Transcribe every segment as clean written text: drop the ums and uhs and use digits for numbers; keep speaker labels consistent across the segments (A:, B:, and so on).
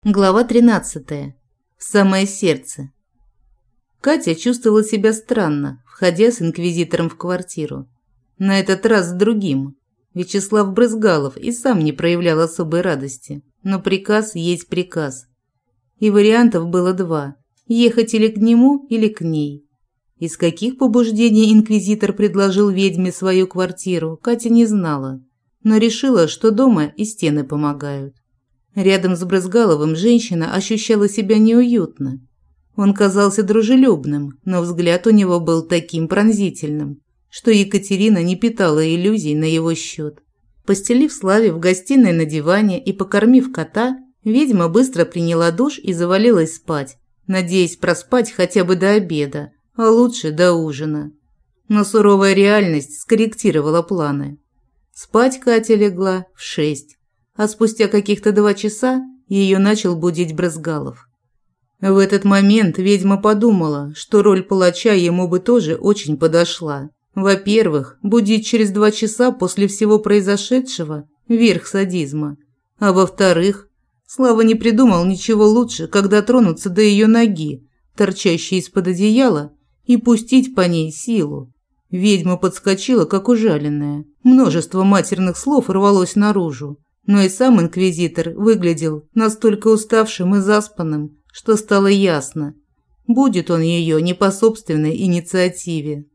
A: Глава 13. В самое сердце. Катя чувствовала себя странно, входя с инквизитором в квартиру. На этот раз с другим. Вячеслав Брызгалов и сам не проявлял особой радости. Но приказ есть приказ. И вариантов было два – ехать или к нему, или к ней. Из каких побуждений инквизитор предложил ведьме свою квартиру, Катя не знала. Но решила, что дома и стены помогают. Рядом с Брызгаловым женщина ощущала себя неуютно. Он казался дружелюбным, но взгляд у него был таким пронзительным, что Екатерина не питала иллюзий на его счет. Постелив Славе в гостиной на диване и покормив кота, ведьма быстро приняла душ и завалилась спать, надеясь проспать хотя бы до обеда, а лучше до ужина. Но суровая реальность скорректировала планы. Спать Катя легла в 6. А спустя каких-то 2 часа ее начал будить Брызгалов. В этот момент ведьма подумала, что роль палача ему бы тоже очень подошла. Во-первых, будить через 2 часа после всего произошедшего – верх садизма. А во-вторых, Слава не придумал ничего лучше, когда тронуться до ее ноги, торчащей из-под одеяла, и пустить по ней силу. Ведьма подскочила, как ужаленная. Множество матерных слов рвалось наружу. Но и сам инквизитор выглядел настолько уставшим и заспанным, что стало ясно – будет он ее не по собственной инициативе.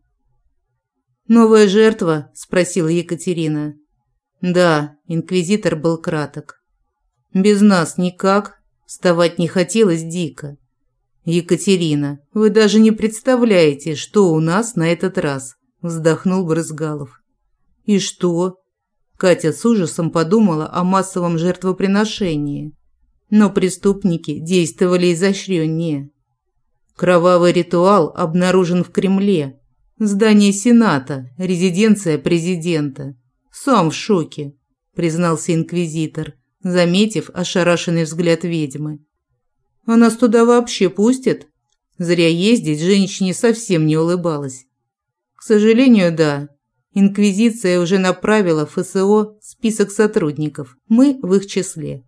A: «Новая жертва?» – спросила Екатерина. «Да», – инквизитор был краток. «Без нас никак?» – вставать не хотелось дико. «Екатерина, вы даже не представляете, что у нас на этот раз», – вздохнул Брызгалов. «И что?» Катя с ужасом подумала о массовом жертвоприношении. Но преступники действовали изощреннее. Кровавый ритуал обнаружен в Кремле. Здание Сената, резиденция президента. Сам в шоке, признался инквизитор, заметив ошарашенный взгляд ведьмы. А нас туда вообще пустят? Зря ездить женщине совсем не улыбалась. К сожалению, да. Инквизиция уже направила в ФСО список сотрудников, мы в их числе.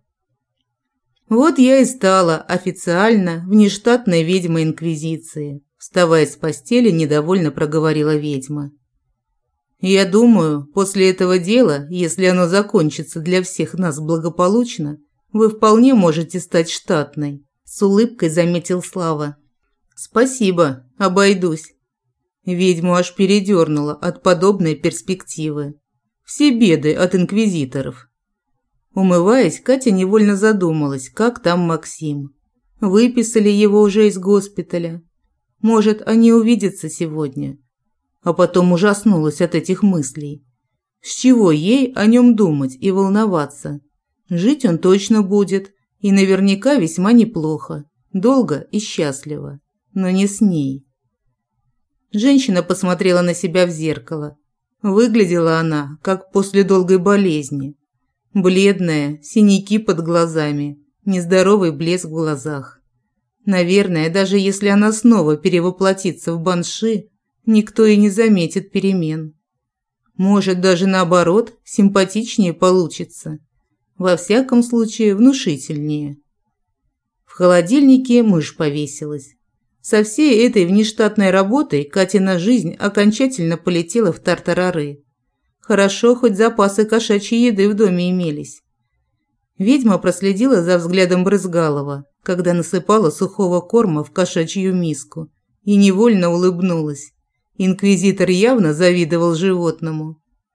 A: Вот я и стала официально внештатной ведьмой Инквизиции, вставая с постели, недовольно проговорила ведьма. Я думаю, после этого дела, если оно закончится для всех нас благополучно, вы вполне можете стать штатной, с улыбкой заметил Слава. Спасибо, обойдусь. Ведьму аж передернуло от подобной перспективы. Все беды от инквизиторов. Умываясь, Катя невольно задумалась, как там Максим. Выписали его уже из госпиталя. Может, они увидятся сегодня. А потом ужаснулась от этих мыслей. С чего ей о нем думать и волноваться? Жить он точно будет, и наверняка весьма неплохо, долго и счастливо, но не с ней. Женщина посмотрела на себя в зеркало. Выглядела она, как после долгой болезни. Бледная, синяки под глазами, нездоровый блеск в глазах. Наверное, даже если она снова перевоплотится в банши, никто и не заметит перемен. Может, даже наоборот, симпатичнее получится. Во всяком случае, внушительнее. В холодильнике мышь повесилась. Со всей этой внештатной работой Катина жизнь окончательно полетела в тартарары. Хорошо, хоть запасы кошачьей еды в доме имелись. Ведьма проследила за взглядом Брызгалова, когда насыпала сухого корма в кошачью миску, и невольно улыбнулась. Инквизитор явно завидовал животному.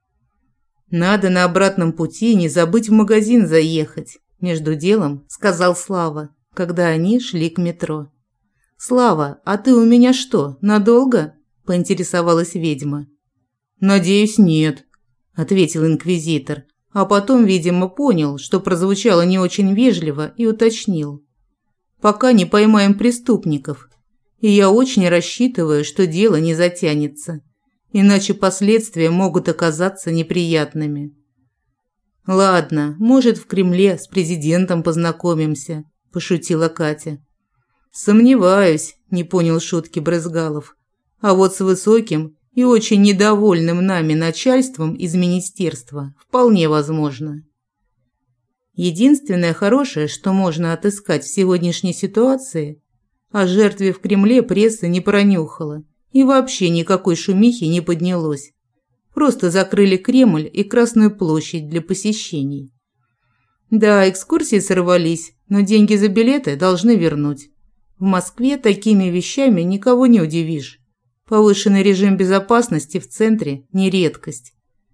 A: «Надо на обратном пути не забыть в магазин заехать», – между делом сказал Слава, когда они шли к метро. «Слава, а ты у меня что, надолго?» – поинтересовалась ведьма. «Надеюсь, нет», – ответил инквизитор, а потом, видимо, понял, что прозвучало не очень вежливо, и уточнил. «Пока не поймаем преступников, и я очень рассчитываю, что дело не затянется, иначе последствия могут оказаться неприятными». «Ладно, может, в Кремле с президентом познакомимся», – пошутила Катя. «Сомневаюсь», – не понял шутки Брызгалов. «А вот с высоким и очень недовольным нами начальством из министерства вполне возможно». Единственное хорошее, что можно отыскать в сегодняшней ситуации, о жертве в Кремле пресса не пронюхала и вообще никакой шумихи не поднялось. Просто закрыли Кремль и Красную площадь для посещений. Да, экскурсии сорвались, но деньги за билеты должны вернуть. В Москве такими вещами никого не удивишь. Повышенный режим безопасности в центре – не редкость.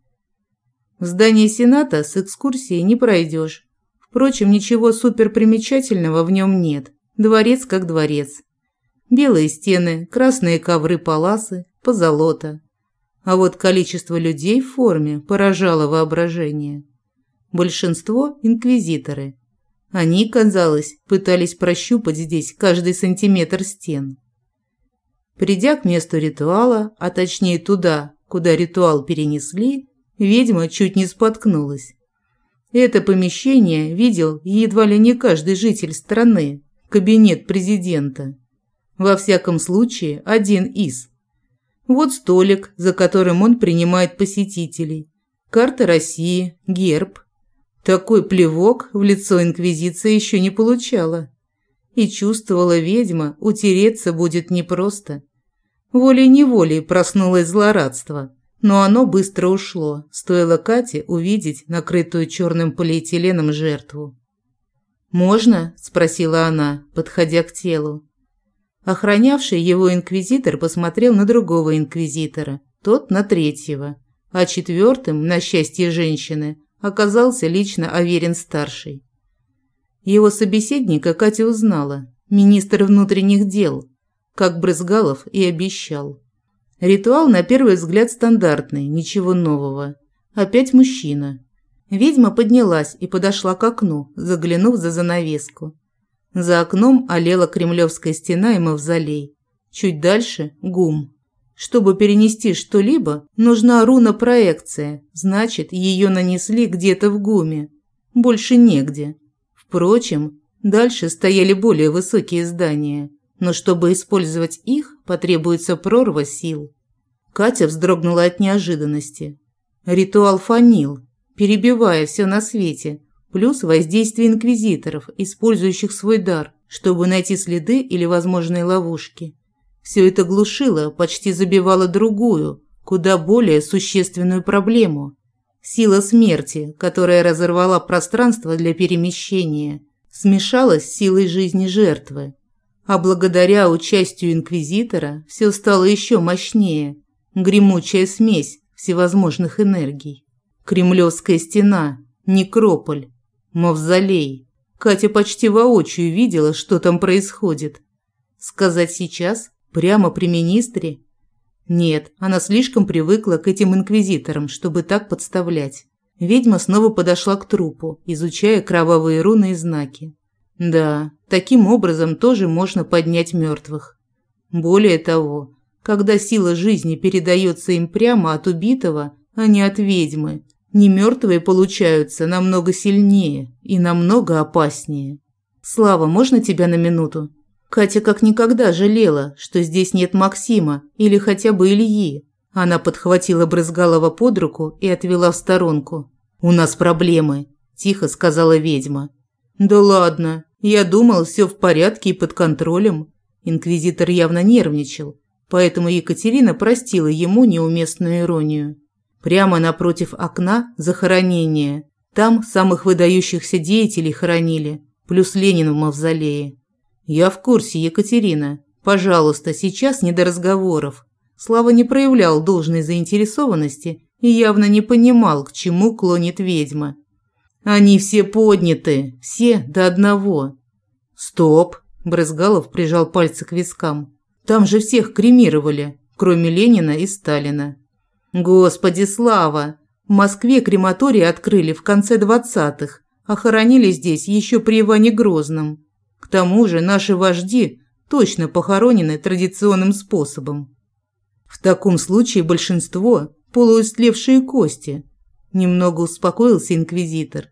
A: В здании Сената с экскурсией не пройдешь. Впрочем, ничего суперпримечательного в нем нет. Дворец как дворец. Белые стены, красные ковры-паласы, позолота. А вот количество людей в форме поражало воображение. Большинство – инквизиторы. Они, казалось, пытались прощупать здесь каждый сантиметр стен. Придя к месту ритуала, а точнее туда, куда ритуал перенесли, ведьма чуть не споткнулась. Это помещение видел едва ли не каждый житель страны, кабинет президента. Во всяком случае, один из. Вот столик, за которым он принимает посетителей. Карта России, герб. Такой плевок в лицо инквизиция еще не получала. И чувствовала ведьма, утереться будет непросто. Волей-неволей проснулось злорадство, но оно быстро ушло, стоило Кате увидеть накрытую черным полиэтиленом жертву. «Можно?» – спросила она, подходя к телу. Охранявший его инквизитор посмотрел на другого инквизитора, тот на третьего, а четвертым, на счастье женщины, оказался лично Аверин-старший. Его собеседника Катя узнала, министр внутренних дел, как Брызгалов и обещал. Ритуал на первый взгляд стандартный, ничего нового. Опять мужчина. Ведьма поднялась и подошла к окну, заглянув за занавеску. За окном олела Кремлевская стена и мавзолей. Чуть дальше – ГУМ. Чтобы перенести что-либо, нужна руна-проекция, значит, ее нанесли где-то в ГУМе. Больше негде. Впрочем, дальше стояли более высокие здания, но чтобы использовать их, потребуется прорва сил. Катя вздрогнула от неожиданности. Ритуал фанил, перебивая все на свете, плюс воздействие инквизиторов, использующих свой дар, чтобы найти следы или возможные ловушки. Все это глушило, почти забивало другую, куда более существенную проблему. Сила смерти, которая разорвала пространство для перемещения, смешалась с силой жизни жертвы. А благодаря участию инквизитора все стало еще мощнее. Гремучая смесь всевозможных энергий. Кремлевская стена, некрополь, мавзолей. Катя почти воочию видела, что там происходит. Сказать сейчас? Прямо при министре? Нет, она слишком привыкла к этим инквизиторам, чтобы так подставлять. Ведьма снова подошла к трупу, изучая кровавые руны и знаки. Да, таким образом тоже можно поднять мертвых. Более того, когда сила жизни передается им прямо от убитого, а не от ведьмы, немертвые получаются намного сильнее и намного опаснее. «Слава, можно тебя на минуту?» Катя как никогда жалела, что здесь нет Максима или хотя бы Ильи. Она подхватила Брызгалова под руку и отвела в сторонку. «У нас проблемы», – тихо сказала ведьма. «Да ладно, я думал, все в порядке и под контролем». Инквизитор явно нервничал, поэтому Екатерина простила ему неуместную иронию. Прямо напротив окна захоронение. Там самых выдающихся деятелей хоронили, плюс Ленин в мавзолее. «Я в курсе, Екатерина. Пожалуйста, сейчас не до разговоров». Слава не проявлял должной заинтересованности и явно не понимал, к чему клонит ведьма. «Они все подняты, все до одного». «Стоп!» – Брызгалов прижал пальцы к вискам. «Там же всех кремировали, кроме Ленина и Сталина». «Господи, Слава! В Москве крематорий открыли в конце 20-х, а хоронили здесь еще при Иване Грозном. К тому же наши вожди точно похоронены традиционным способом. В таком случае большинство – полуистлевшие кости», – немного успокоился инквизитор.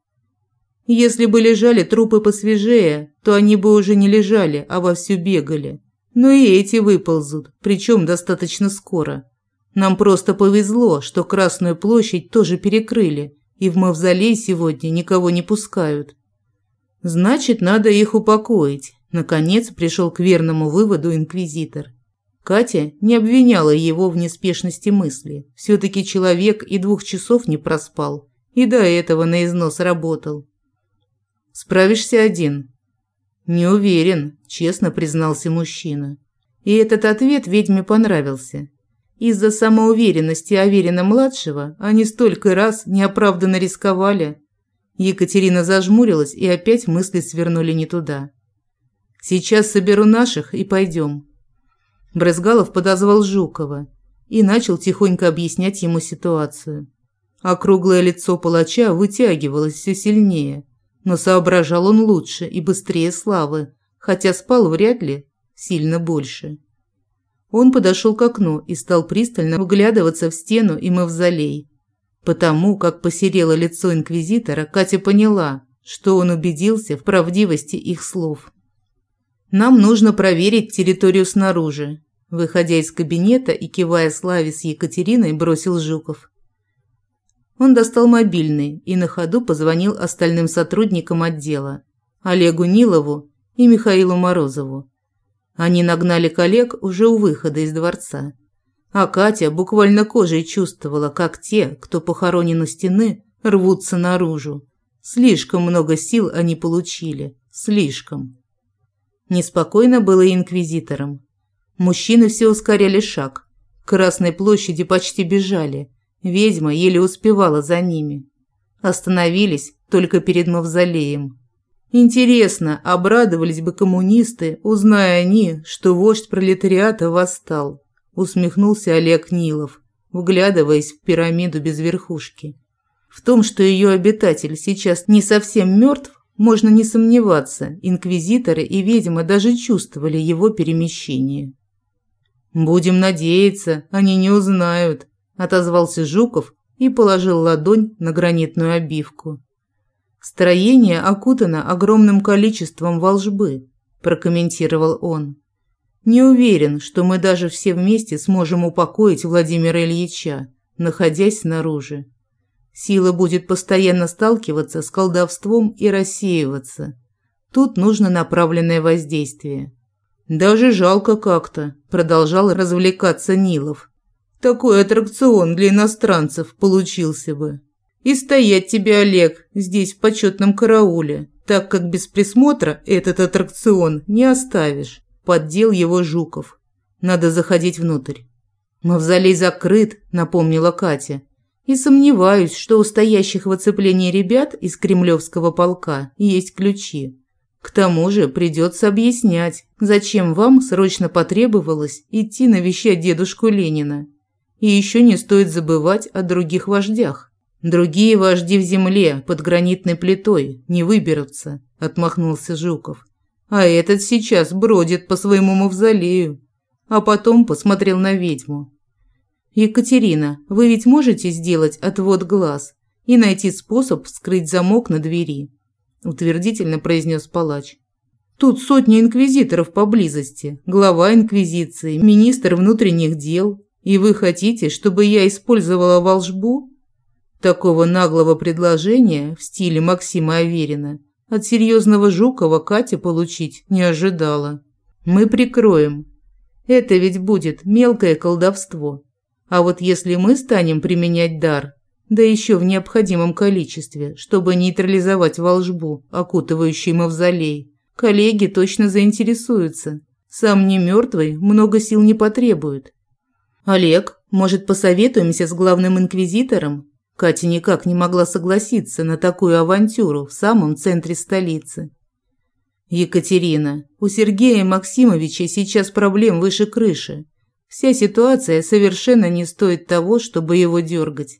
A: «Если бы лежали трупы посвежее, то они бы уже не лежали, а вовсю бегали. Но и эти выползут, причем достаточно скоро. Нам просто повезло, что Красную площадь тоже перекрыли, и в мавзолей сегодня никого не пускают. Значит, надо их упокоить. Наконец пришел к верному выводу инквизитор. Катя не обвиняла его в неспешности мысли. Все-таки человек и 2 часов не проспал, и до этого на износ работал. «Справишься один?» «Не уверен», – честно признался мужчина. И этот ответ ведьме понравился. Из-за самоуверенности Аверина-младшего они столько раз неоправданно рисковали. Екатерина зажмурилась, и опять мысли свернули не туда. «Сейчас соберу наших и пойдем». Брызгалов подозвал Жукова и начал тихонько объяснять ему ситуацию. Округлое лицо палача вытягивалось все сильнее, но соображал он лучше и быстрее Славы, хотя спал вряд ли сильно больше. Он подошел к окну и стал пристально вглядываться в стену и мавзолей. Потому как посерело лицо инквизитора, Катя поняла, что он убедился в правдивости их слов. «Нам нужно проверить территорию снаружи», – выходя из кабинета и кивая Славе с Екатериной, бросил Жуков. Он достал мобильный и на ходу позвонил остальным сотрудникам отдела – Олегу Нилову и Михаилу Морозову. Они нагнали коллег уже у выхода из дворца. А Катя буквально кожей чувствовала, как те, кто похоронен у стены, рвутся наружу. Слишком много сил они получили. Слишком. Неспокойно было и инквизиторам. Мужчины все ускоряли шаг. К Красной площади почти бежали. Ведьма еле успевала за ними. Остановились только перед мавзолеем. Интересно, обрадовались бы коммунисты, узная они, что вождь пролетариата восстал, усмехнулся Олег Нилов, вглядываясь в пирамиду без верхушки. В том, что ее обитатель сейчас не совсем мертв, можно не сомневаться, инквизиторы и ведьма даже чувствовали его перемещение. «Будем надеяться, они не узнают», – отозвался Жуков и положил ладонь на гранитную обивку. «Строение окутано огромным количеством волжбы», – прокомментировал он. «Не уверен, что мы даже все вместе сможем упокоить Владимира Ильича, находясь снаружи. Сила будет постоянно сталкиваться с колдовством и рассеиваться. Тут нужно направленное воздействие». «Даже жалко как-то», – продолжал развлекаться Нилов. «Такой аттракцион для иностранцев получился бы. И стоять тебе, Олег, здесь в почетном карауле, так как без присмотра этот аттракцион не оставишь», – поддел его Жуков. «Надо заходить внутрь». «Мавзолей закрыт», – напомнила Катя. «И сомневаюсь, что у стоящих в оцеплении ребят из Кремлевского полка есть ключи. К тому же придется объяснять, зачем вам срочно потребовалось идти навещать дедушку Ленина. И еще не стоит забывать о других вождях». «Другие вожди в земле под гранитной плитой не выберутся», – отмахнулся Жуков. «А этот сейчас бродит по своему мавзолею». А потом посмотрел на ведьму. «Екатерина, вы ведь можете сделать отвод глаз и найти способ вскрыть замок на двери?» – утвердительно произнес палач. «Тут сотни инквизиторов поблизости, глава инквизиции, министр внутренних дел. И вы хотите, чтобы я использовала волшбу?» Такого наглого предложения в стиле Максима Аверина от серьезного Жукова Катя получить не ожидала. «Мы прикроем. Это ведь будет мелкое колдовство. А вот если мы станем применять дар, да еще в необходимом количестве, чтобы нейтрализовать волшбу, окутывающую мавзолей, коллеги точно заинтересуются. Сам не мертвый много сил не потребует». «Олег, может, посоветуемся с главным инквизитором?» Катя никак не могла согласиться на такую авантюру в самом центре столицы. «Екатерина, у Сергея Максимовича сейчас проблем выше крыши. Вся ситуация совершенно не стоит того, чтобы его дергать».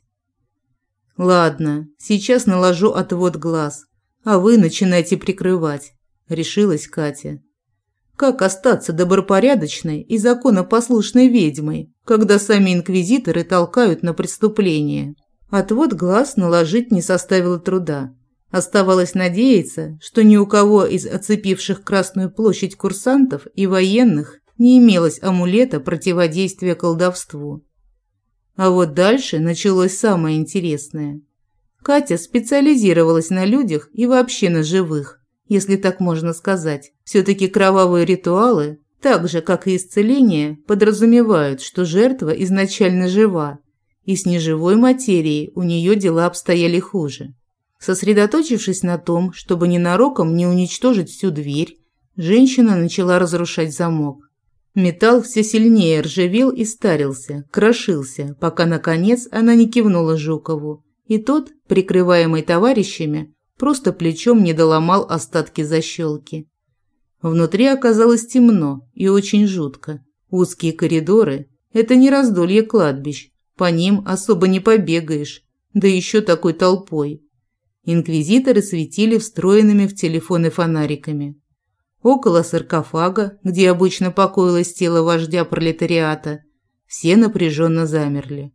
A: «Ладно, сейчас наложу отвод глаз, а вы начинайте прикрывать», – решилась Катя. «Как остаться добропорядочной и законопослушной ведьмой, когда сами инквизиторы толкают на преступление?» Отвод глаз наложить не составило труда. Оставалось надеяться, что ни у кого из оцепивших Красную площадь курсантов и военных не имелось амулета противодействия колдовству. А вот дальше началось самое интересное. Катя специализировалась на людях и вообще на живых, если так можно сказать. Все-таки кровавые ритуалы, так же, как и исцеление, подразумевают, что жертва изначально жива, и с неживой материей у нее дела обстояли хуже. Сосредоточившись на том, чтобы ненароком не уничтожить всю дверь, женщина начала разрушать замок. Металл все сильнее ржавел и старился, крошился, пока, наконец, она не кивнула Жукову, и тот, прикрываемый товарищами, просто плечом не доломал остатки защелки. Внутри оказалось темно и очень жутко. Узкие коридоры – это не раздолье кладбищ, по ним особо не побегаешь, да еще такой толпой. Инквизиторы светили встроенными в телефоны фонариками. Около саркофага, где обычно покоилось тело вождя пролетариата, все напряженно замерли.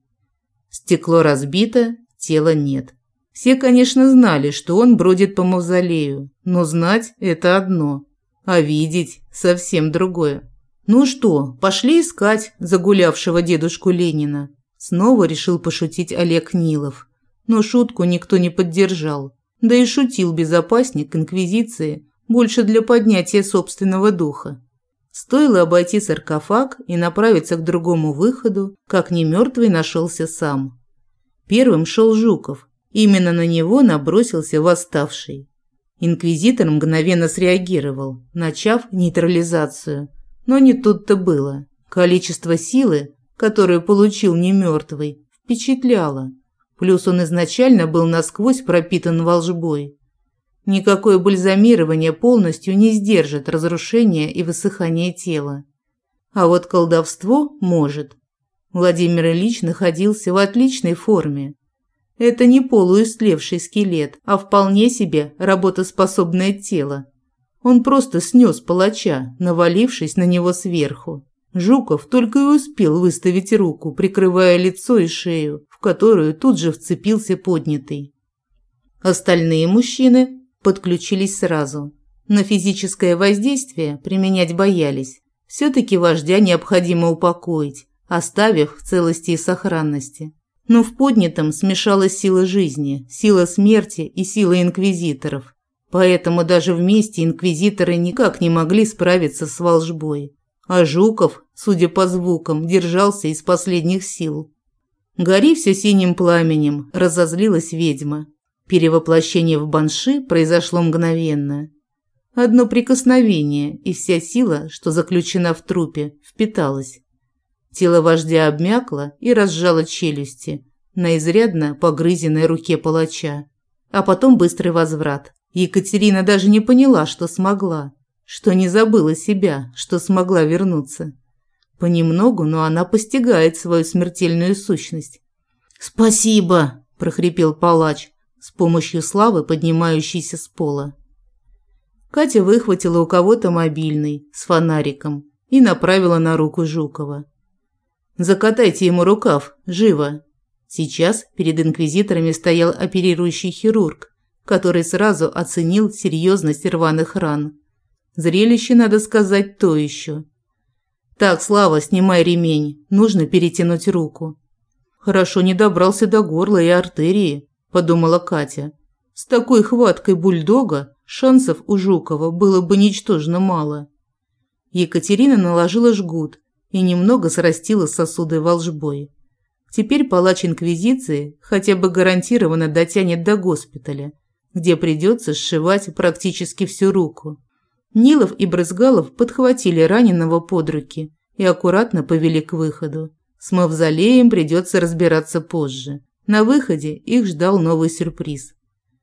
A: Стекло разбито, тела нет. Все, конечно, знали, что он бродит по мавзолею, но знать – это одно, а видеть – совсем другое. «Ну что, пошли искать загулявшего дедушку Ленина?» Снова решил пошутить Олег Нилов, но шутку никто не поддержал, да и шутил безопасник инквизиции больше для поднятия собственного духа. Стоило обойти саркофаг и направиться к другому выходу, как немертвый нашелся сам. Первым шел Жуков. Именно на него набросился восставший. Инквизитор мгновенно среагировал, начав нейтрализацию. Но не тут-то было. Количество силы, которую получил немертвый, впечатляло. Плюс он изначально был насквозь пропитан волжбой. Никакое бальзамирование полностью не сдержит разрушение и высыхание тела. А вот колдовство может. Владимир Ильич находился в отличной форме. Это не полуистлевший скелет, а вполне себе работоспособное тело. Он просто снес палача, навалившись на него сверху. Жуков только и успел выставить руку, прикрывая лицо и шею, в которую тут же вцепился поднятый. Остальные мужчины подключились сразу. На физическое воздействие применять боялись. Все-таки вождя необходимо упокоить, оставив в целости и сохранности. Но в поднятом смешалась сила жизни, сила смерти и сила инквизиторов. Поэтому даже вместе инквизиторы никак не могли справиться с волжбой. А Жуков, судя по звукам, держался из последних сил. Гори все синим пламенем, разозлилась ведьма. Перевоплощение в банши произошло мгновенно. Одно прикосновение, и вся сила, что заключена в трупе, впиталась. Тело вождя обмякло и разжало челюсти на изрядно погрызенной руке палача. А потом быстрый возврат. Екатерина даже не поняла, что смогла, что не забыла себя, что смогла вернуться. Понемногу, но она постигает свою смертельную сущность. «Спасибо!» – прохрипел палач, с помощью славы, поднимающейся с пола. Катя выхватила у кого-то мобильный с фонариком и направила на руку Жукова. «Закатайте ему рукав, живо!» Сейчас перед инквизиторами стоял оперирующий хирург, который сразу оценил серьезность рваных ран. Зрелище, надо сказать, то еще. «Так, Слава, снимай ремень, нужно перетянуть руку». «Хорошо не добрался до горла и артерии», – подумала Катя. «С такой хваткой бульдога шансов у Жукова было бы ничтожно мало». Екатерина наложила жгут и немного срастила сосуды волжбой. Теперь палач инквизиции хотя бы гарантированно дотянет до госпиталя, где придется сшивать практически всю руку. Нилов и Брызгалов подхватили раненого под руки и аккуратно повели к выходу. С мавзолеем придется разбираться позже. На выходе их ждал новый сюрприз.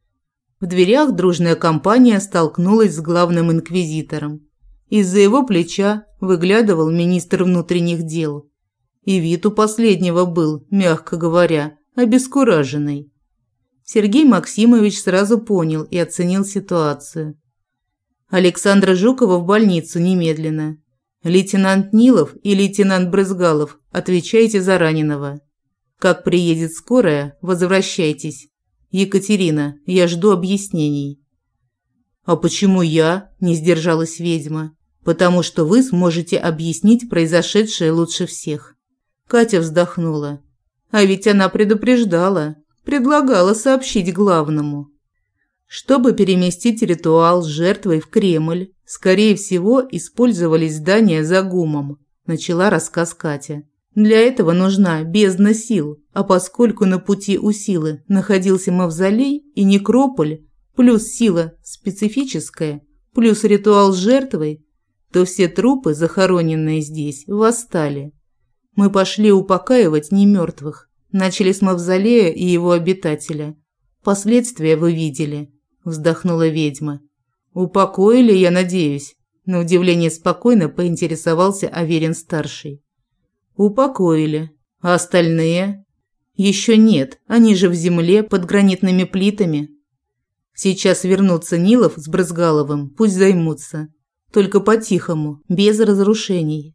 A: В дверях дружная компания столкнулась с главным инквизитором. Из-за его плеча выглядывал министр внутренних дел. И вид у последнего был, мягко говоря, обескураженный. Сергей Максимович сразу понял и оценил ситуацию. Александра Жукова в больницу немедленно. Лейтенант Нилов и лейтенант Брызгалов, отвечайте за раненого. Как приедет скорая, возвращайтесь. Екатерина, я жду объяснений». «А почему я?» – не сдержалась ведьма. «Потому что вы сможете объяснить произошедшее лучше всех». Катя вздохнула. А ведь она предупреждала. предлагала сообщить главному. Чтобы переместить ритуал с жертвой в Кремль, скорее всего, использовались здания за ГУМом, начала рассказ Катя. Для этого нужна бездна сил, а поскольку на пути у силы находился мавзолей и некрополь, плюс сила специфическая, плюс ритуал с жертвой, то все трупы, захороненные здесь, восстали. Мы пошли упокаивать немертвых, начали с мавзолея и его обитателя. Последствия вы видели, вздохнула ведьма. Упокоили, я надеюсь, на удивление спокойно поинтересовался Аверин-старший. Упокоили. А остальные? Еще нет, они же в земле под гранитными плитами. Сейчас вернутся Нилов с Брызгаловым, пусть займутся. Только по-тихому, без разрушений.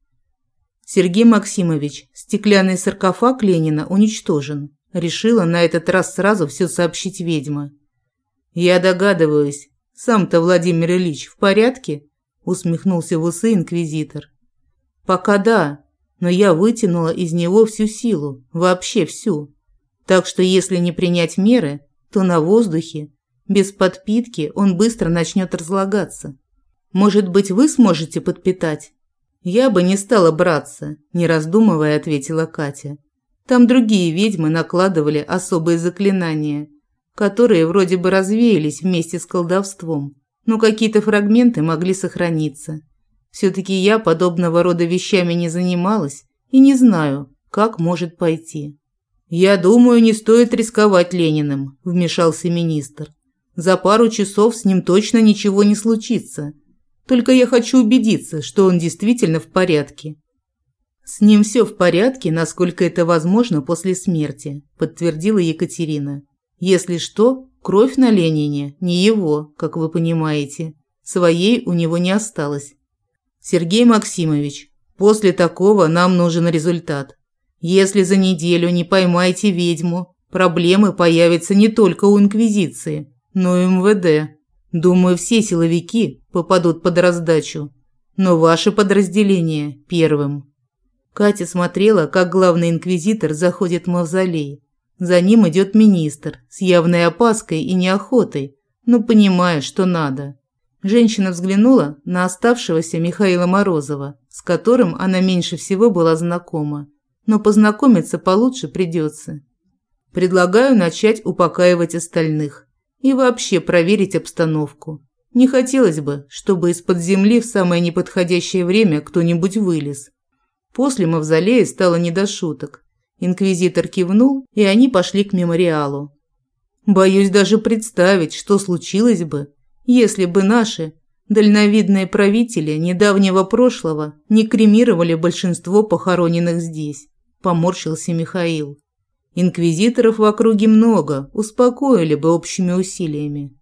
A: Сергей Максимович, стеклянный саркофаг Ленина уничтожен. Решила на этот раз сразу все сообщить ведьма. Я догадываюсь. Сам-то Владимир Ильич в порядке? Усмехнулся в усы инквизитор. Пока да. Но я вытянула из него всю силу, вообще всю. Так что если не принять меры, то на воздухе, без подпитки, он быстро начнет разлагаться. Может быть, вы сможете подпитать? Я бы не стала браться, не раздумывая, ответила Катя. Там другие ведьмы накладывали особые заклинания, которые вроде бы развеялись вместе с колдовством, но какие-то фрагменты могли сохраниться. Все-таки я подобного рода вещами не занималась и не знаю, как может пойти. «Я думаю, не стоит рисковать Лениным», – вмешался министр. «За пару часов с ним точно ничего не случится. Только я хочу убедиться, что он действительно в порядке». «С ним все в порядке, насколько это возможно после смерти», – подтвердила Екатерина. «Если что, кровь на Ленине не его, как вы понимаете. Своей у него не осталось». «Сергей Максимович, после такого нам нужен результат. Если за неделю не поймаете ведьму, проблемы появятся не только у Инквизиции, но и МВД. Думаю, все силовики попадут под раздачу, но ваше подразделение первым». Катя смотрела, как главный инквизитор заходит в мавзолей. За ним идет министр с явной опаской и неохотой, но понимая, что надо. Женщина взглянула на оставшегося Михаила Морозова, с которым она меньше всего была знакома, но познакомиться получше придется. «Предлагаю начать упокаивать остальных и вообще проверить обстановку. Не хотелось бы, чтобы из-под земли в самое неподходящее время кто-нибудь вылез». После мавзолея стало не до шуток. Инквизитор кивнул, и они пошли к мемориалу. «Боюсь даже представить, что случилось бы, если бы наши дальновидные правители недавнего прошлого не кремировали большинство похороненных здесь», – поморщился Михаил. «Инквизиторов в округе много, успокоили бы общими усилиями».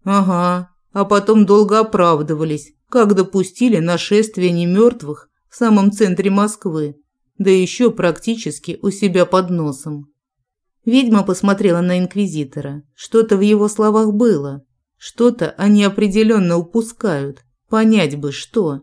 A: «Ага, а потом долго оправдывались, как допустили нашествие немертвых в самом центре Москвы, да еще практически у себя под носом». Ведьма посмотрела на инквизитора. Что-то в его словах было. Что-то они определенно упускают. Понять бы, что.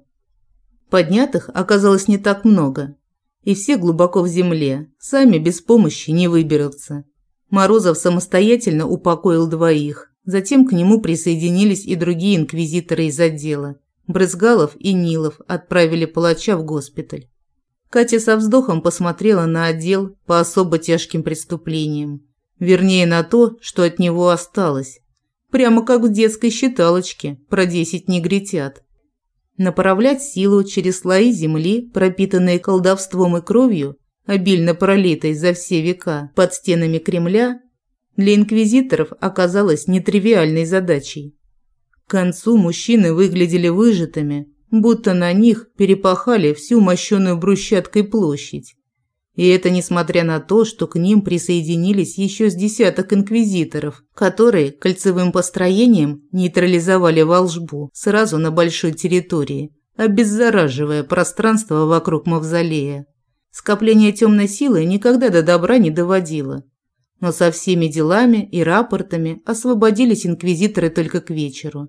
A: Поднятых оказалось не так много. И все глубоко в земле. Сами без помощи не выберутся. Морозов самостоятельно упокоил двоих. Затем к нему присоединились и другие инквизиторы из отдела. Брызгалов и Нилов отправили палача в госпиталь. Катя со вздохом посмотрела на отдел по особо тяжким преступлениям. Вернее, на то, что от него осталось. Прямо как в детской считалочке про 10 негритят. Направлять силу через слои земли, пропитанные колдовством и кровью, обильно пролитой за все века под стенами Кремля, для инквизиторов оказалось нетривиальной задачей. К концу мужчины выглядели выжатыми, будто на них перепахали всю мощенную брусчаткой площадь. И это несмотря на то, что к ним присоединились еще с десяток инквизиторов, которые кольцевым построением нейтрализовали волшбу сразу на большой территории, обеззараживая пространство вокруг мавзолея. Скопление темной силы никогда до добра не доводило. Но со всеми делами и рапортами освободились инквизиторы только к вечеру.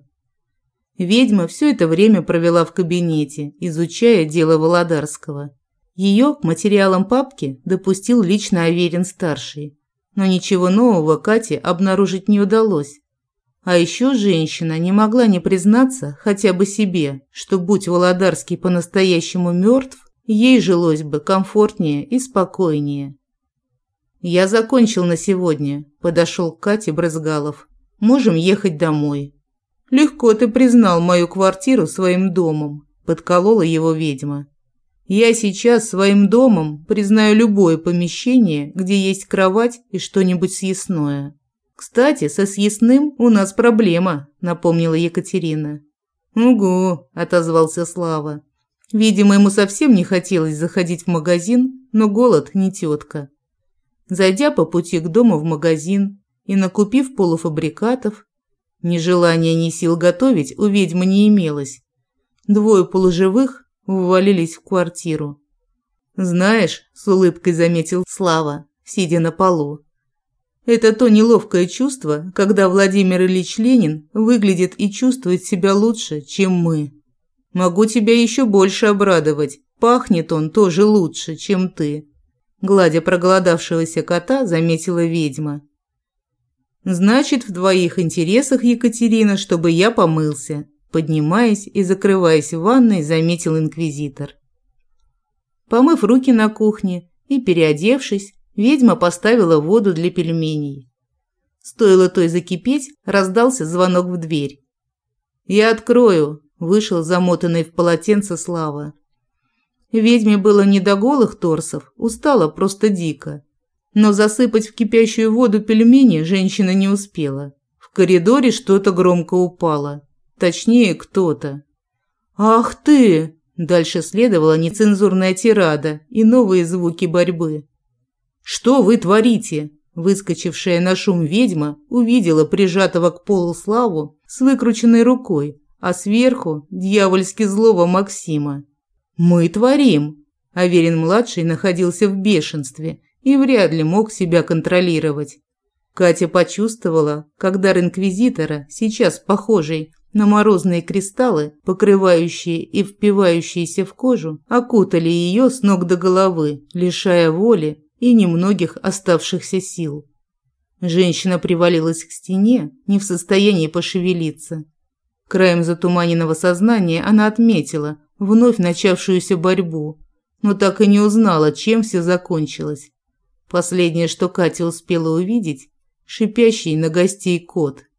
A: Ведьма все это время провела в кабинете, изучая дело Володарского. Ее к материалам папки допустил лично Аверин-старший. Но ничего нового Кате обнаружить не удалось. А еще женщина не могла не признаться хотя бы себе, что будь Володарский по-настоящему мертв, ей жилось бы комфортнее и спокойнее. «Я закончил на сегодня», – подошел к Кате Брызгалов. «Можем ехать домой». «Легко ты признал мою квартиру своим домом», – подколола его ведьма. «Я сейчас своим домом признаю любое помещение, где есть кровать и что-нибудь съестное». «Кстати, со съестным у нас проблема», – напомнила Екатерина. «Угу», – отозвался Слава. Видимо, ему совсем не хотелось заходить в магазин, но голод не тетка. Зайдя по пути к дому в магазин и накупив полуфабрикатов, ни желания, ни сил готовить у ведьмы не имелось. Двое полуживых ввалились в квартиру. «Знаешь», – с улыбкой заметил Слава, сидя на полу, это то неловкое чувство, когда Владимир Ильич Ленин выглядит и чувствует себя лучше, чем мы. Могу тебя еще больше обрадовать. Пахнет он тоже лучше, чем ты. Гладя проголодавшегося кота, заметила ведьма. Значит, в твоих интересах, Екатерина, чтобы я помылся. Поднимаясь и закрываясь в ванной, заметил инквизитор. Помыв руки на кухне и переодевшись, ведьма поставила воду для пельменей. Стоило той закипеть, раздался звонок в дверь. «Я открою», – вышел замотанный в полотенце Слава. Ведьме было не до голых торсов, устала просто дико. Но засыпать в кипящую воду пельмени женщина не успела. В коридоре что-то громко упало. Точнее, кто-то. «Ах ты!» – дальше следовала нецензурная тирада и новые звуки борьбы. «Что вы творите?» Выскочившая на шум ведьма увидела прижатого к полу Славу с выкрученной рукой, а сверху дьявольски злого Максима. «Мы творим!» Аверин-младший находился в бешенстве и вряд ли мог себя контролировать. Катя почувствовала, как дар инквизитора, сейчас похожий на морозные кристаллы, покрывающие и впивающиеся в кожу, окутали ее с ног до головы, лишая воли и немногих оставшихся сил. Женщина привалилась к стене, не в состоянии пошевелиться. Краем затуманенного сознания она отметила вновь начавшуюся борьбу, но так и не узнала, чем все закончилось. Последнее, что Катя успела увидеть – шипящий на гостей кот